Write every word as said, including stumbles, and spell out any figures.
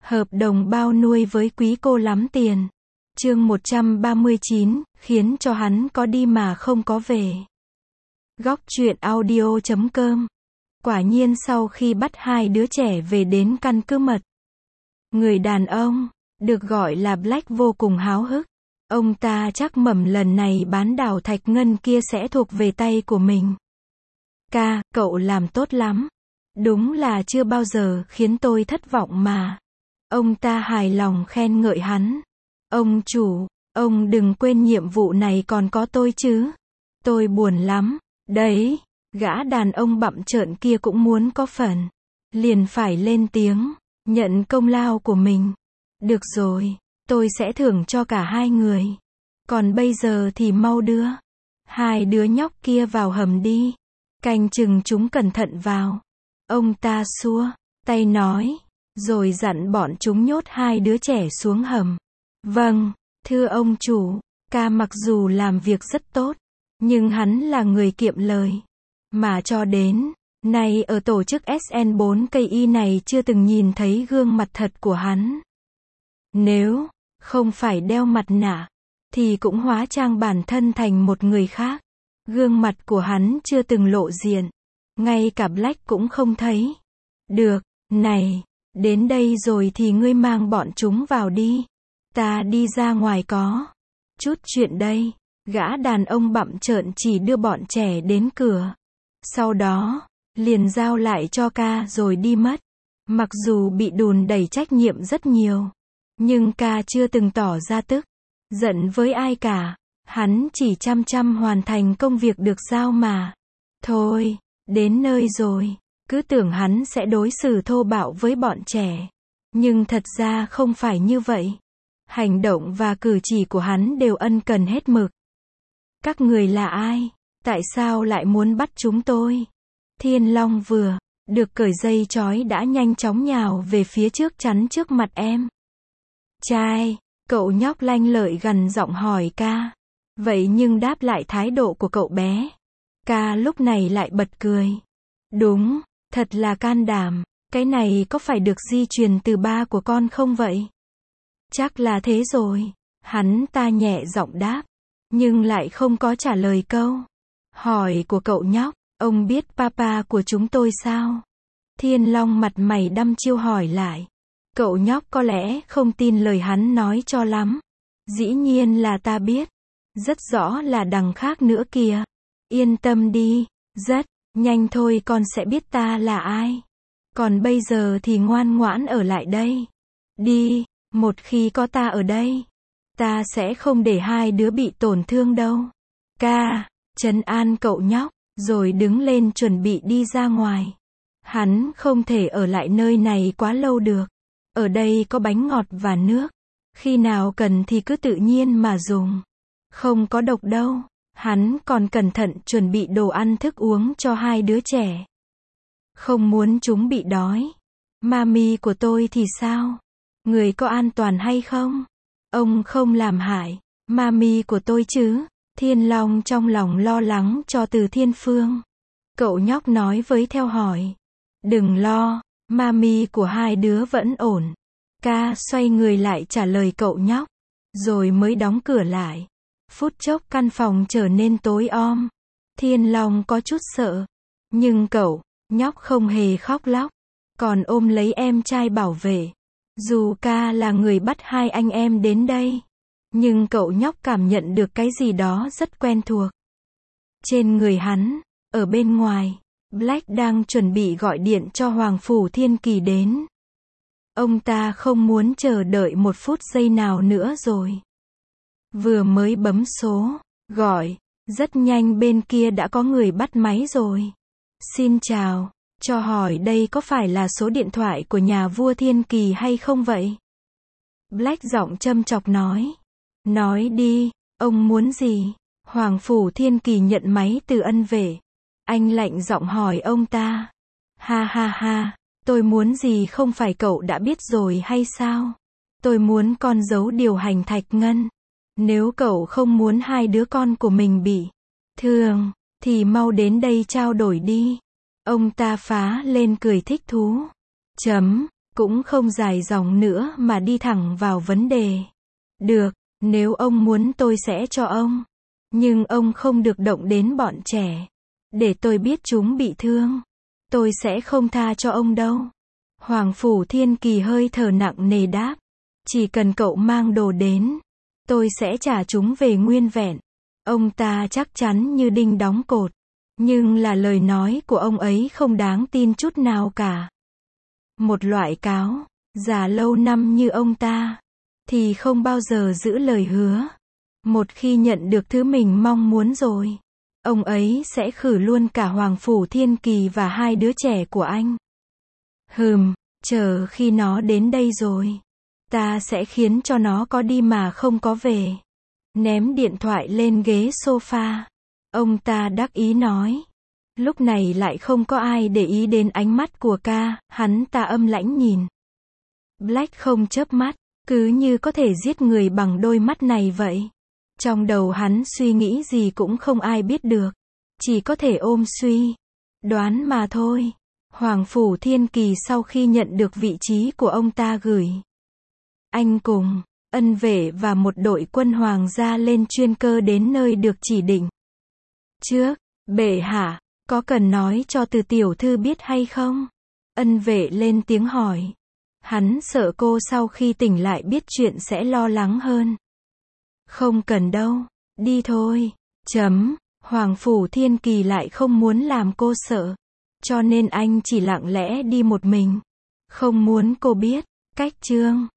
Hợp đồng bao nuôi với quý cô lắm tiền. Chương một trăm ba mươi chín, khiến cho hắn có đi mà không có về. Góc truyện audio chấm com. Quả nhiên sau khi bắt hai đứa trẻ về đến căn cứ mật, người đàn ông, được gọi là Black vô cùng háo hức. Ông ta chắc mẩm lần này bán đảo thạch ngân kia sẽ thuộc về tay của mình. Ca, cậu làm tốt lắm. Đúng là chưa bao giờ khiến tôi thất vọng mà. Ông ta hài lòng khen ngợi hắn. Ông chủ, ông đừng quên nhiệm vụ này còn có tôi chứ. Tôi buồn lắm. Đấy, gã đàn ông bặm trợn kia cũng muốn có phần. Liền phải lên tiếng, nhận công lao của mình. Được rồi, tôi sẽ thưởng cho cả hai người. Còn bây giờ thì mau đưa hai đứa nhóc kia vào hầm đi. Canh chừng chúng cẩn thận vào. Ông ta xua tay nói, rồi dặn bọn chúng nhốt hai đứa trẻ xuống hầm. Vâng, thưa ông chủ, ca mặc dù làm việc rất tốt, nhưng hắn là người kiệm lời. Mà cho đến nay ở tổ chức ét en bốn ca i này chưa từng nhìn thấy gương mặt thật của hắn. Nếu không phải đeo mặt nạ, thì cũng hóa trang bản thân thành một người khác. Gương mặt của hắn chưa từng lộ diện. Ngay cả Black cũng không thấy. Được, này, đến đây rồi thì ngươi mang bọn chúng vào đi. Ta đi ra ngoài có chút chuyện đây. Gã đàn ông bặm trợn chỉ đưa bọn trẻ đến cửa. Sau đó, liền giao lại cho ca rồi đi mất. Mặc dù bị đùn đẩy trách nhiệm rất nhiều, nhưng ca chưa từng tỏ ra tức giận với ai cả. Hắn chỉ chăm chăm hoàn thành công việc được giao mà. Thôi, đến nơi rồi, cứ tưởng hắn sẽ đối xử thô bạo với bọn trẻ. Nhưng thật ra không phải như vậy. Hành động và cử chỉ của hắn đều ân cần hết mực. Các người là ai? Tại sao lại muốn bắt chúng tôi? Thiên Long vừa được cởi dây trói đã nhanh chóng nhào về phía trước chắn trước mặt em trai. Cậu nhóc lanh lợi gằn giọng hỏi ca. Vậy nhưng đáp lại thái độ của cậu bé, ca lúc này lại bật cười. Đúng, thật là can đảm. Cái này có phải được di truyền từ ba của con không vậy? Chắc là thế rồi. Hắn ta nhẹ giọng đáp, nhưng lại không có trả lời câu hỏi của cậu nhóc. Ông biết papa của chúng tôi sao? Thiên Long mặt mày đăm chiêu hỏi lại. Cậu nhóc có lẽ không tin lời hắn nói cho lắm. Dĩ nhiên là ta biết. Rất rõ là đằng khác nữa kìa. Yên tâm đi, rất nhanh thôi con sẽ biết ta là ai. Còn bây giờ thì ngoan ngoãn ở lại đây. Đi, một khi có ta ở đây, ta sẽ không để hai đứa bị tổn thương đâu. Ca, trấn an cậu nhóc, rồi đứng lên chuẩn bị đi ra ngoài. Hắn không thể ở lại nơi này quá lâu được. Ở đây có bánh ngọt và nước. Khi nào cần thì cứ tự nhiên mà dùng. Không có độc đâu. Hắn còn cẩn thận chuẩn bị đồ ăn thức uống cho hai đứa trẻ. Không muốn chúng bị đói. Mami của tôi thì sao? Người có an toàn hay không? Ông không làm hại mami của tôi chứ? Thiên Long trong lòng lo lắng cho Từ Thiên Phương. Cậu nhóc nói với theo hỏi. Đừng lo, mami của hai đứa vẫn ổn. Ca xoay người lại trả lời cậu nhóc, rồi mới đóng cửa lại. Phút chốc căn phòng trở nên tối om. Thiên Long có chút sợ. Nhưng cậu nhóc không hề khóc lóc, còn ôm lấy em trai bảo vệ. Dù ca là người bắt hai anh em đến đây, nhưng cậu nhóc cảm nhận được cái gì đó rất quen thuộc trên người hắn. Ở bên ngoài, Black đang chuẩn bị gọi điện cho Hoàng Phủ Thiên Kỳ đến. Ông ta không muốn chờ đợi một phút giây nào nữa rồi. Vừa mới bấm số gọi, rất nhanh bên kia đã có người bắt máy rồi. Xin chào, cho hỏi đây có phải là số điện thoại của nhà vua Thiên Kỳ hay không vậy? Black giọng châm chọc nói. Nói đi, ông muốn gì? Hoàng Phủ Thiên Kỳ nhận máy từ ân vệ. Anh lạnh giọng hỏi ông ta. Ha ha ha, tôi muốn gì không phải cậu đã biết rồi hay sao? Tôi muốn con dấu điều hành thạch ngân. Nếu cậu không muốn hai đứa con của mình bị thương, thì mau đến đây trao đổi đi. Ông ta phá lên cười thích thú. Chấm, cũng không dài dòng nữa mà đi thẳng vào vấn đề. Được, nếu ông muốn tôi sẽ cho ông. Nhưng ông không được động đến bọn trẻ. Để tôi biết chúng bị thương. Tôi sẽ không tha cho ông đâu. Hoàng Phủ Thiên Kỳ hơi thở nặng nề đáp. Chỉ cần cậu mang đồ đến, tôi sẽ trả chúng về nguyên vẹn. Ông ta chắc chắn như đinh đóng cột. Nhưng là lời nói của ông ấy không đáng tin chút nào cả. Một loại cáo già lâu năm như ông ta thì không bao giờ giữ lời hứa. Một khi nhận được thứ mình mong muốn rồi, ông ấy sẽ khử luôn cả Hoàng Phủ Thiên Kỳ và hai đứa trẻ của anh. Hừm, chờ khi nó đến đây rồi, ta sẽ khiến cho nó có đi mà không có về. Ném điện thoại lên ghế sofa, ông ta đắc ý nói. Lúc này lại không có ai để ý đến ánh mắt của ca, hắn ta âm lãnh nhìn. Black không chớp mắt, cứ như có thể giết người bằng đôi mắt này vậy. Trong đầu hắn suy nghĩ gì cũng không ai biết được. Chỉ có thể ôm suy đoán mà thôi. Hoàng Phủ Thiên Kỳ sau khi nhận được vị trí của ông ta gửi anh cùng ân vệ và một đội quân hoàng gia lên chuyên cơ đến nơi được chỉ định. Trước, bệ hạ, có cần nói cho từ tiểu thư biết hay không? Ân vệ lên tiếng hỏi. Hắn sợ cô sau khi tỉnh lại biết chuyện sẽ lo lắng hơn. Không cần đâu, đi thôi. Chấm, Hoàng Phủ Thiên Kỳ lại không muốn làm cô sợ. Cho nên anh chỉ lặng lẽ đi một mình. Không muốn cô biết. Cách chương